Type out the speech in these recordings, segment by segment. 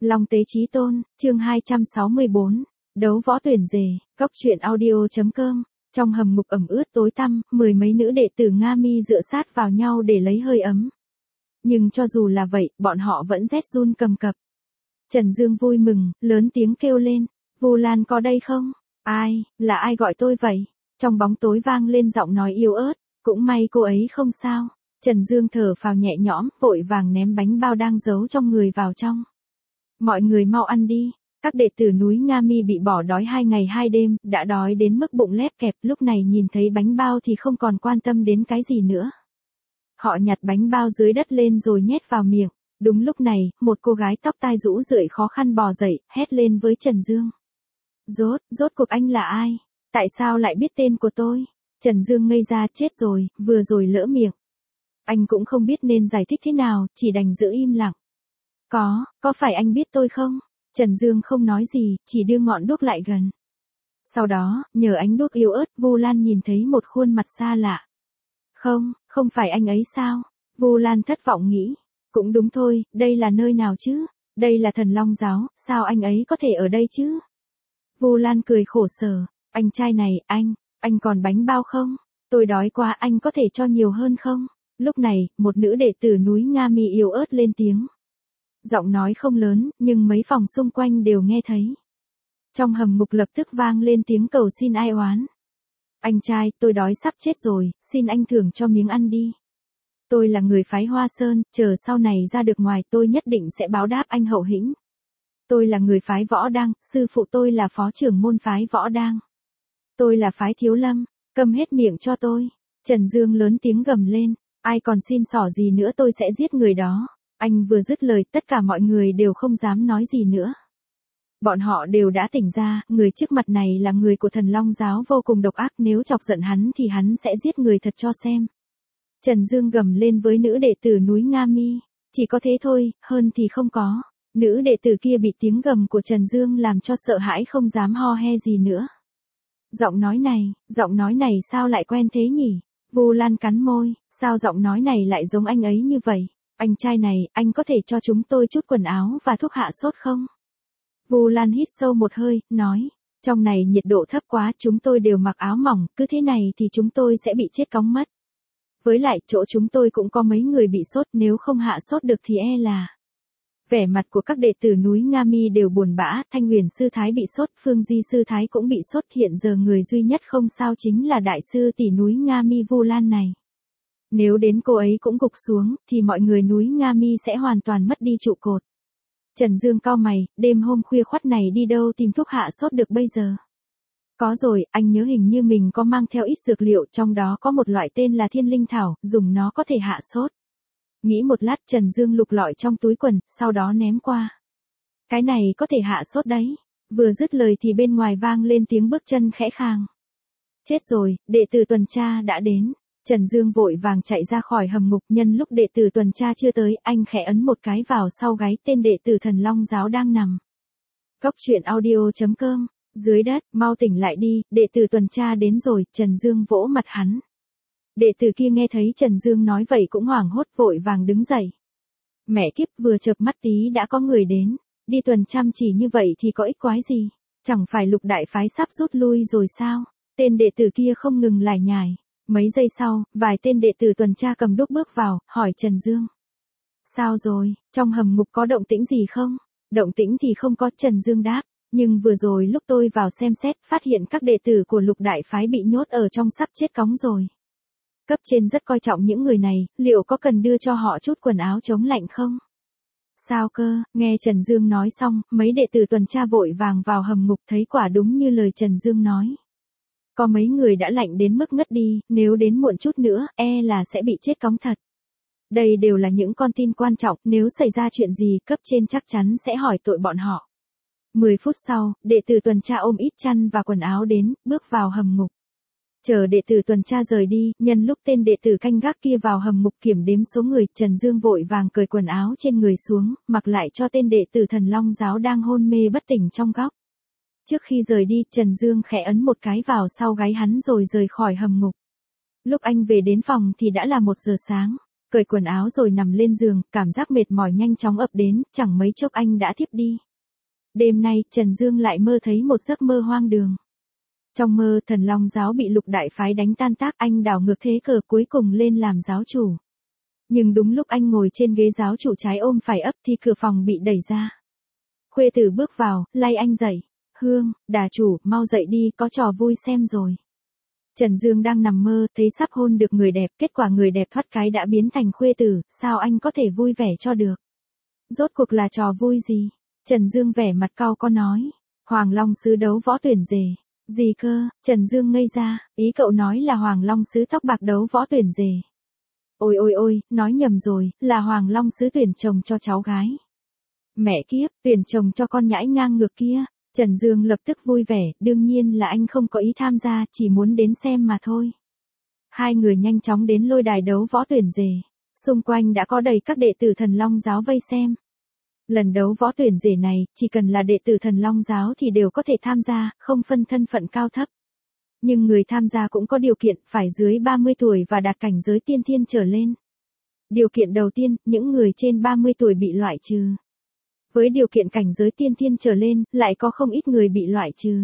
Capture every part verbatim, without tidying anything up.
Long Tế Chí Tôn, chương hai trăm sáu mươi bốn, đấu võ tuyển rể, góc truyện audio.com. Trong hầm ngục ẩm ướt tối tăm, mười mấy nữ đệ tử Nga Mi dựa sát vào nhau để lấy hơi ấm. Nhưng cho dù là vậy, bọn họ vẫn rét run cầm cập. Trần Dương vui mừng, lớn tiếng kêu lên, Vu Lan có đây không? Ai, là ai gọi tôi vậy? Trong bóng tối vang lên giọng nói yếu ớt, cũng may cô ấy không sao. Trần Dương thở phào nhẹ nhõm, vội vàng ném bánh bao đang giấu trong người vào trong. Mọi người mau ăn đi. Các đệ tử núi Nga Mi bị bỏ đói hai ngày hai đêm, đã đói đến mức bụng lép kẹp, lúc này nhìn thấy bánh bao thì không còn quan tâm đến cái gì nữa. Họ nhặt bánh bao dưới đất lên rồi nhét vào miệng. Đúng lúc này, một cô gái tóc tai rũ rượi khó khăn bò dậy, hét lên với Trần Dương. Rốt, rốt cuộc anh là ai? Tại sao lại biết tên của tôi? Trần Dương ngây ra, chết rồi, vừa rồi lỡ miệng. Anh cũng không biết nên giải thích thế nào, chỉ đành giữ im lặng. Có, có phải anh biết tôi không? Trần Dương không nói gì, chỉ đưa ngọn đuốc lại gần. Sau đó, nhờ ánh đuốc yếu ớt, Vu Lan nhìn thấy một khuôn mặt xa lạ. Không, không phải anh ấy sao? Vu Lan thất vọng nghĩ. Cũng đúng thôi, đây là nơi nào chứ? Đây là Thần Long Giáo, sao anh ấy có thể ở đây chứ? Vu Lan cười khổ sở. Anh trai này, anh, anh còn bánh bao không? Tôi đói quá, anh có thể cho nhiều hơn không? Lúc này, một nữ đệ tử núi Nga Mi yếu ớt lên tiếng. Giọng nói không lớn, nhưng mấy phòng xung quanh đều nghe thấy. Trong hầm ngục lập tức vang lên tiếng cầu xin ai oán. Anh trai, tôi đói sắp chết rồi, xin anh thưởng cho miếng ăn đi. Tôi là người phái Hoa Sơn, chờ sau này ra được ngoài tôi nhất định sẽ báo đáp anh hậu hĩnh. Tôi là người phái Võ Đăng, sư phụ tôi là phó trưởng môn phái Võ Đăng. Tôi là phái Thiếu Lâm, câm hết miệng cho tôi. Trần Dương lớn tiếng gầm lên, ai còn xin xỏ gì nữa tôi sẽ giết người đó. Anh vừa dứt lời, tất cả mọi người đều không dám nói gì nữa. Bọn họ đều đã tỉnh ra, người trước mặt này là người của Thần Long Giáo vô cùng độc ác, nếu chọc giận hắn thì hắn sẽ giết người thật cho xem. Trần Dương gầm lên với nữ đệ tử núi Nga Mi, chỉ có thế thôi, hơn thì không có. Nữ đệ tử kia bị tiếng gầm của Trần Dương làm cho sợ hãi không dám ho he gì nữa. Giọng nói này, giọng nói này sao lại quen thế nhỉ? Vu Lan cắn môi, sao giọng nói này lại giống anh ấy như vậy? Anh trai này, anh có thể cho chúng tôi chút quần áo và thuốc hạ sốt không? Vu Lan hít sâu một hơi, nói, trong này nhiệt độ thấp quá, chúng tôi đều mặc áo mỏng, cứ thế này thì chúng tôi sẽ bị chết cóng mất. Với lại, chỗ chúng tôi cũng có mấy người bị sốt, nếu không hạ sốt được thì e là... Vẻ mặt của các đệ tử núi Nga Mi đều buồn bã, Thanh Huyền Sư Thái bị sốt, Phương Di Sư Thái cũng bị sốt, hiện giờ người duy nhất không sao chính là đại sư tỷ núi Nga Mi Vu Lan này. Nếu đến cô ấy cũng gục xuống, thì mọi người núi Nga Mi sẽ hoàn toàn mất đi trụ cột. Trần Dương cau mày, đêm hôm khuya khoắt này đi đâu tìm thuốc hạ sốt được bây giờ? Có rồi, anh nhớ hình như mình có mang theo ít dược liệu, trong đó có một loại tên là Thiên Linh Thảo, dùng nó có thể hạ sốt. Nghĩ một lát, Trần Dương lục lọi trong túi quần, sau đó ném qua. Cái này có thể hạ sốt đấy. Vừa dứt lời thì bên ngoài vang lên tiếng bước chân khẽ khàng. Chết rồi, đệ tử tuần tra đã đến. Trần Dương vội vàng chạy ra khỏi hầm ngục, nhân lúc đệ tử tuần tra chưa tới, anh khẽ ấn một cái vào sau gáy tên đệ tử Thần Long Giáo đang nằm. Góc truyện audio.com, dưới đất, mau tỉnh lại đi, đệ tử tuần tra đến rồi, Trần Dương vỗ mặt hắn. Đệ tử kia nghe thấy Trần Dương nói vậy cũng hoảng hốt, vội vàng đứng dậy. Mẹ kiếp, vừa chợp mắt tí đã có người đến, đi tuần chăm chỉ như vậy thì có ích quái gì, chẳng phải Lục đại phái sắp rút lui rồi sao? Tên đệ tử kia không ngừng lải nhải. Mấy giây sau, vài tên đệ tử tuần tra cầm đuốc bước vào, hỏi Trần Dương. Sao rồi, trong hầm ngục có động tĩnh gì không? Động tĩnh thì không có, Trần Dương đáp. Nhưng vừa rồi lúc tôi vào xem xét, phát hiện các đệ tử của Lục đại phái bị nhốt ở trong sắp chết cóng rồi. Cấp trên rất coi trọng những người này, liệu có cần đưa cho họ chút quần áo chống lạnh không? Sao cơ, nghe Trần Dương nói xong, mấy đệ tử tuần tra vội vàng vào hầm ngục, thấy quả đúng như lời Trần Dương nói. Có mấy người đã lạnh đến mức ngất đi, nếu đến muộn chút nữa, e là sẽ bị chết cóng thật. Đây đều là những con tin quan trọng, nếu xảy ra chuyện gì, cấp trên chắc chắn sẽ hỏi tội bọn họ. Mười phút sau, đệ tử tuần tra ôm ít chăn và quần áo đến, bước vào hầm ngục. Chờ đệ tử tuần tra rời đi, nhân lúc tên đệ tử canh gác kia vào hầm ngục kiểm đếm số người, Trần Dương vội vàng cởi quần áo trên người xuống, mặc lại cho tên đệ tử Thần Long Giáo đang hôn mê bất tỉnh trong góc. Trước khi rời đi, Trần Dương khẽ ấn một cái vào sau gáy hắn rồi rời khỏi hầm ngục. Lúc anh về đến phòng thì đã là một giờ sáng. Cởi quần áo rồi nằm lên giường, cảm giác mệt mỏi nhanh chóng ập đến, chẳng mấy chốc anh đã thiếp đi. Đêm nay, Trần Dương lại mơ thấy một giấc mơ hoang đường. Trong mơ, Thần Long giáo bị Lục đại phái đánh tan tác, anh đảo ngược thế cờ cuối cùng lên làm giáo chủ. Nhưng đúng lúc anh ngồi trên ghế giáo chủ trái ôm phải ấp thì cửa phòng bị đẩy ra. Khuê tử bước vào, lay anh dậy. Hương, đà chủ, mau dậy đi, có trò vui xem rồi. Trần Dương đang nằm mơ, thấy sắp hôn được người đẹp, kết quả người đẹp thoát cái đã biến thành khuê tử, sao anh có thể vui vẻ cho được? Rốt cuộc là trò vui gì? Trần Dương vẻ mặt cau có nói. Hoàng Long sứ đấu võ tuyển dề. Gì cơ? Trần Dương ngây ra, ý cậu nói là Hoàng Long sứ tóc bạc đấu võ tuyển dề. Ôi ôi ôi, nói nhầm rồi, là Hoàng Long sứ tuyển chồng cho cháu gái. Mẹ kiếp, tuyển chồng cho con nhãi ngang ngược kia. Trần Dương lập tức vui vẻ, đương nhiên là anh không có ý tham gia, chỉ muốn đến xem mà thôi. Hai người nhanh chóng đến lôi đài đấu võ tuyển dề. Xung quanh đã có đầy các đệ tử Thần Long giáo vây xem. Lần đấu võ tuyển dề này, chỉ cần là đệ tử Thần Long giáo thì đều có thể tham gia, không phân thân phận cao thấp. Nhưng người tham gia cũng có điều kiện, phải dưới ba mươi tuổi và đạt cảnh giới tiên thiên trở lên. Điều kiện đầu tiên, những người trên ba mươi tuổi bị loại trừ. Với điều kiện cảnh giới tiên thiên trở lên, lại có không ít người bị loại trừ.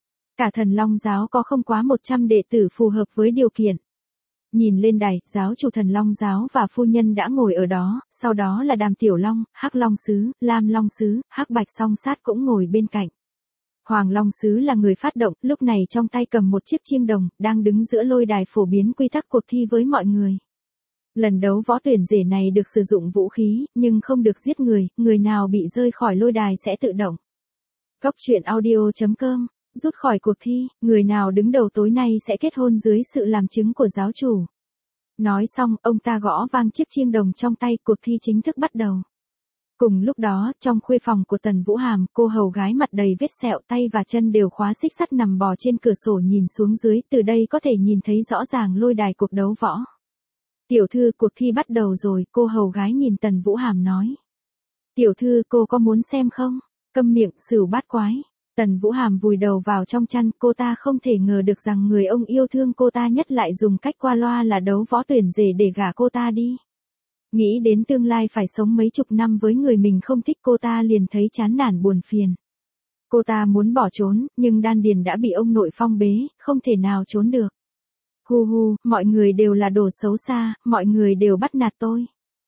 Cả Thần Long giáo có không quá một trăm đệ tử phù hợp với điều kiện. Nhìn lên đài, giáo chủ Thần Long giáo và phu nhân đã ngồi ở đó, sau đó là Đàm Tiểu Long, Hắc Long sứ, Lam Long sứ, Hắc Bạch Song Sát cũng ngồi bên cạnh. Hoàng Long sứ là người phát động, lúc này trong tay cầm một chiếc chiêng đồng, đang đứng giữa lôi đài phổ biến quy tắc cuộc thi với mọi người. Lần đấu võ tuyển dề này được sử dụng vũ khí, nhưng không được giết người, người nào bị rơi khỏi lôi đài sẽ tự động. Cóc truyện audio chấm com, rút khỏi cuộc thi, người nào đứng đầu tối nay sẽ kết hôn dưới sự làm chứng của giáo chủ. Nói xong, ông ta gõ vang chiếc chiêng đồng trong tay, cuộc thi chính thức bắt đầu. Cùng lúc đó, trong khuê phòng của Tần Vũ Hàm, cô hầu gái mặt đầy vết sẹo, tay và chân đều khóa xích sắt nằm bò trên cửa sổ nhìn xuống dưới, từ đây có thể nhìn thấy rõ ràng lôi đài cuộc đấu võ. Tiểu thư, cuộc thi bắt đầu rồi, cô hầu gái nhìn Tần Vũ Hàm nói. Tiểu thư, cô có muốn xem không? Câm miệng, sửu bát quái. Tần Vũ Hàm vùi đầu vào trong chăn, cô ta không thể ngờ được rằng người ông yêu thương cô ta nhất lại dùng cách qua loa là đấu võ tuyển dề để gả cô ta đi. Nghĩ đến tương lai phải sống mấy chục năm với người mình không thích, cô ta liền thấy chán nản buồn phiền. Cô ta muốn bỏ trốn, nhưng đan điền đã bị ông nội phong bế, không thể nào trốn được. Hu hu, mọi người đều là đồ xấu xa, mọi người đều bắt nạt tôi.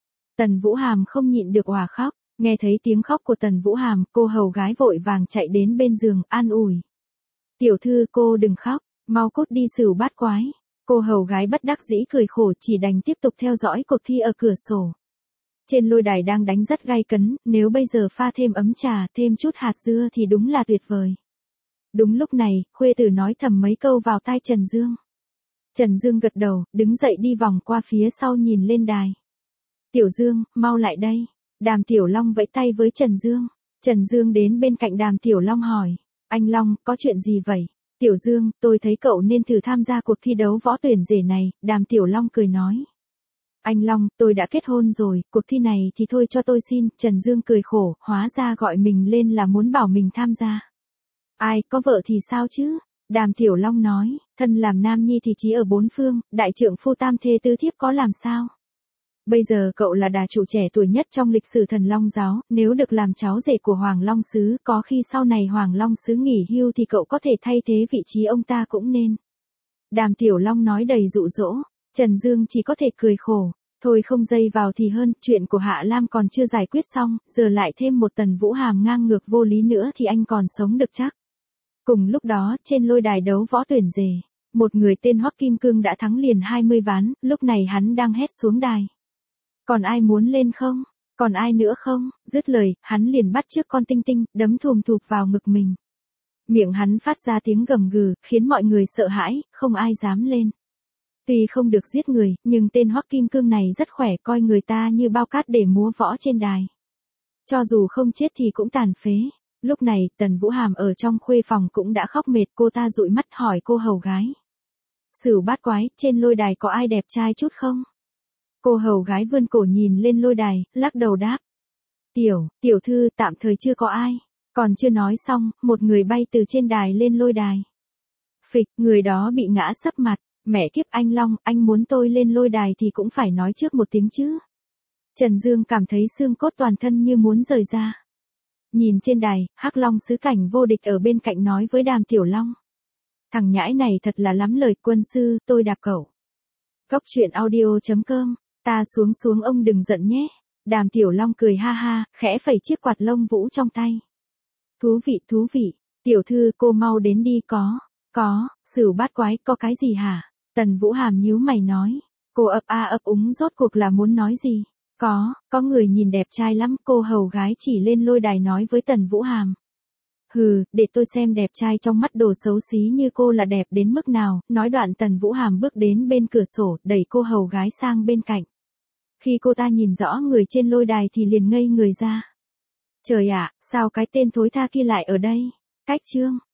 Tần Vũ Hàm không nhịn được òa khóc, nghe thấy tiếng khóc của Tần Vũ Hàm, cô hầu gái vội vàng chạy đến bên giường, an ủi. Tiểu thư, cô đừng khóc, mau cút đi sửu bát quái. Cô hầu gái bất đắc dĩ cười khổ, chỉ đành tiếp tục theo dõi cuộc thi ở cửa sổ. Trên lôi đài đang đánh rất gay cấn, nếu bây giờ pha thêm ấm trà, thêm chút hạt dưa thì đúng là tuyệt vời. Đúng lúc này, khuê tử nói thầm mấy câu vào tai Trần Dương. Trần Dương gật đầu, đứng dậy đi vòng qua phía sau nhìn lên đài. Tiểu Dương, mau lại đây. Đàm Tiểu Long vẫy tay với Trần Dương. Trần Dương đến bên cạnh Đàm Tiểu Long hỏi. Anh Long, có chuyện gì vậy? Tiểu Dương, tôi thấy cậu nên thử tham gia cuộc thi đấu võ tuyển dề này, Đàm Tiểu Long cười nói. Anh Long, tôi đã kết hôn rồi, cuộc thi này thì thôi cho tôi xin, Trần Dương cười khổ, hóa ra gọi mình lên là muốn bảo mình tham gia. Ai, có vợ thì sao chứ? Đàm Tiểu Long nói, thân làm nam nhi thì chí ở bốn phương, đại trượng phu tam thê tứ thiếp có làm sao? Bây giờ cậu là đà chủ trẻ tuổi nhất trong lịch sử Thần Long giáo, nếu được làm cháu rể của Hoàng Long sứ, có khi sau này Hoàng Long sứ nghỉ hưu thì cậu có thể thay thế vị trí ông ta cũng nên. Đàm Tiểu Long nói đầy dụ dỗ, Trần Dương chỉ có thể cười khổ, thôi không dây vào thì hơn, chuyện của Hạ Lam còn chưa giải quyết xong, giờ lại thêm một Tần Vũ Hàm ngang ngược vô lý nữa thì anh còn sống được chắc. Cùng lúc đó, trên lôi đài đấu võ tuyển dề, một người tên Hoắc Kim Cương đã thắng liền hai mươi ván, lúc này hắn đang hét xuống đài. Còn ai muốn lên không? Còn ai nữa không? Dứt lời, hắn liền bắt trước con tinh tinh, đấm thùm thụp vào ngực mình. Miệng hắn phát ra tiếng gầm gừ, khiến mọi người sợ hãi, không ai dám lên. Tuy không được giết người, nhưng tên Hoắc Kim Cương này rất khỏe, coi người ta như bao cát để múa võ trên đài. Cho dù không chết thì cũng tàn phế. Lúc này, Tần Vũ Hàm ở trong khuê phòng cũng đã khóc mệt, cô ta dụi mắt hỏi cô hầu gái. Sửu bát quái, trên lôi đài có ai đẹp trai chút không? Cô hầu gái vươn cổ nhìn lên lôi đài, lắc đầu đáp. Tiểu, tiểu thư, tạm thời chưa có ai. Còn chưa nói xong, một người bay từ trên đài lên lôi đài. Phịch, người đó bị ngã sấp mặt, Mẹ kiếp anh Long, anh muốn tôi lên lôi đài thì cũng phải nói trước một tiếng chứ. Trần Dương cảm thấy xương cốt toàn thân như muốn rời ra. Nhìn trên đài, Hắc Long sứ cảnh vô địch ở bên cạnh nói với Đàm Tiểu Long. Thằng nhãi này thật là lắm lời, quân sư, tôi đạp cậu. Cốc truyện audio chấm com, ta xuống xuống ông đừng giận nhé. Đàm Tiểu Long cười ha ha, khẽ phẩy chiếc quạt lông vũ trong tay. Thú vị, thú vị, tiểu thư cô mau đến đi có, có, Sửu bát quái, có cái gì hả? Tần Vũ Hàm nhíu mày nói, cô ấp a ấp úng rốt cuộc là muốn nói gì? Có, có người nhìn đẹp trai lắm, cô hầu gái chỉ lên lôi đài nói với Tần Vũ Hàm. Hừ, để tôi xem đẹp trai trong mắt đồ xấu xí như cô là đẹp đến mức nào, nói đoạn Tần Vũ Hàm bước đến bên cửa sổ, đẩy cô hầu gái sang bên cạnh. Khi cô ta nhìn rõ người trên lôi đài thì liền ngây người ra. Trời ạ, sao cái tên thối tha kia lại ở đây? Cách chương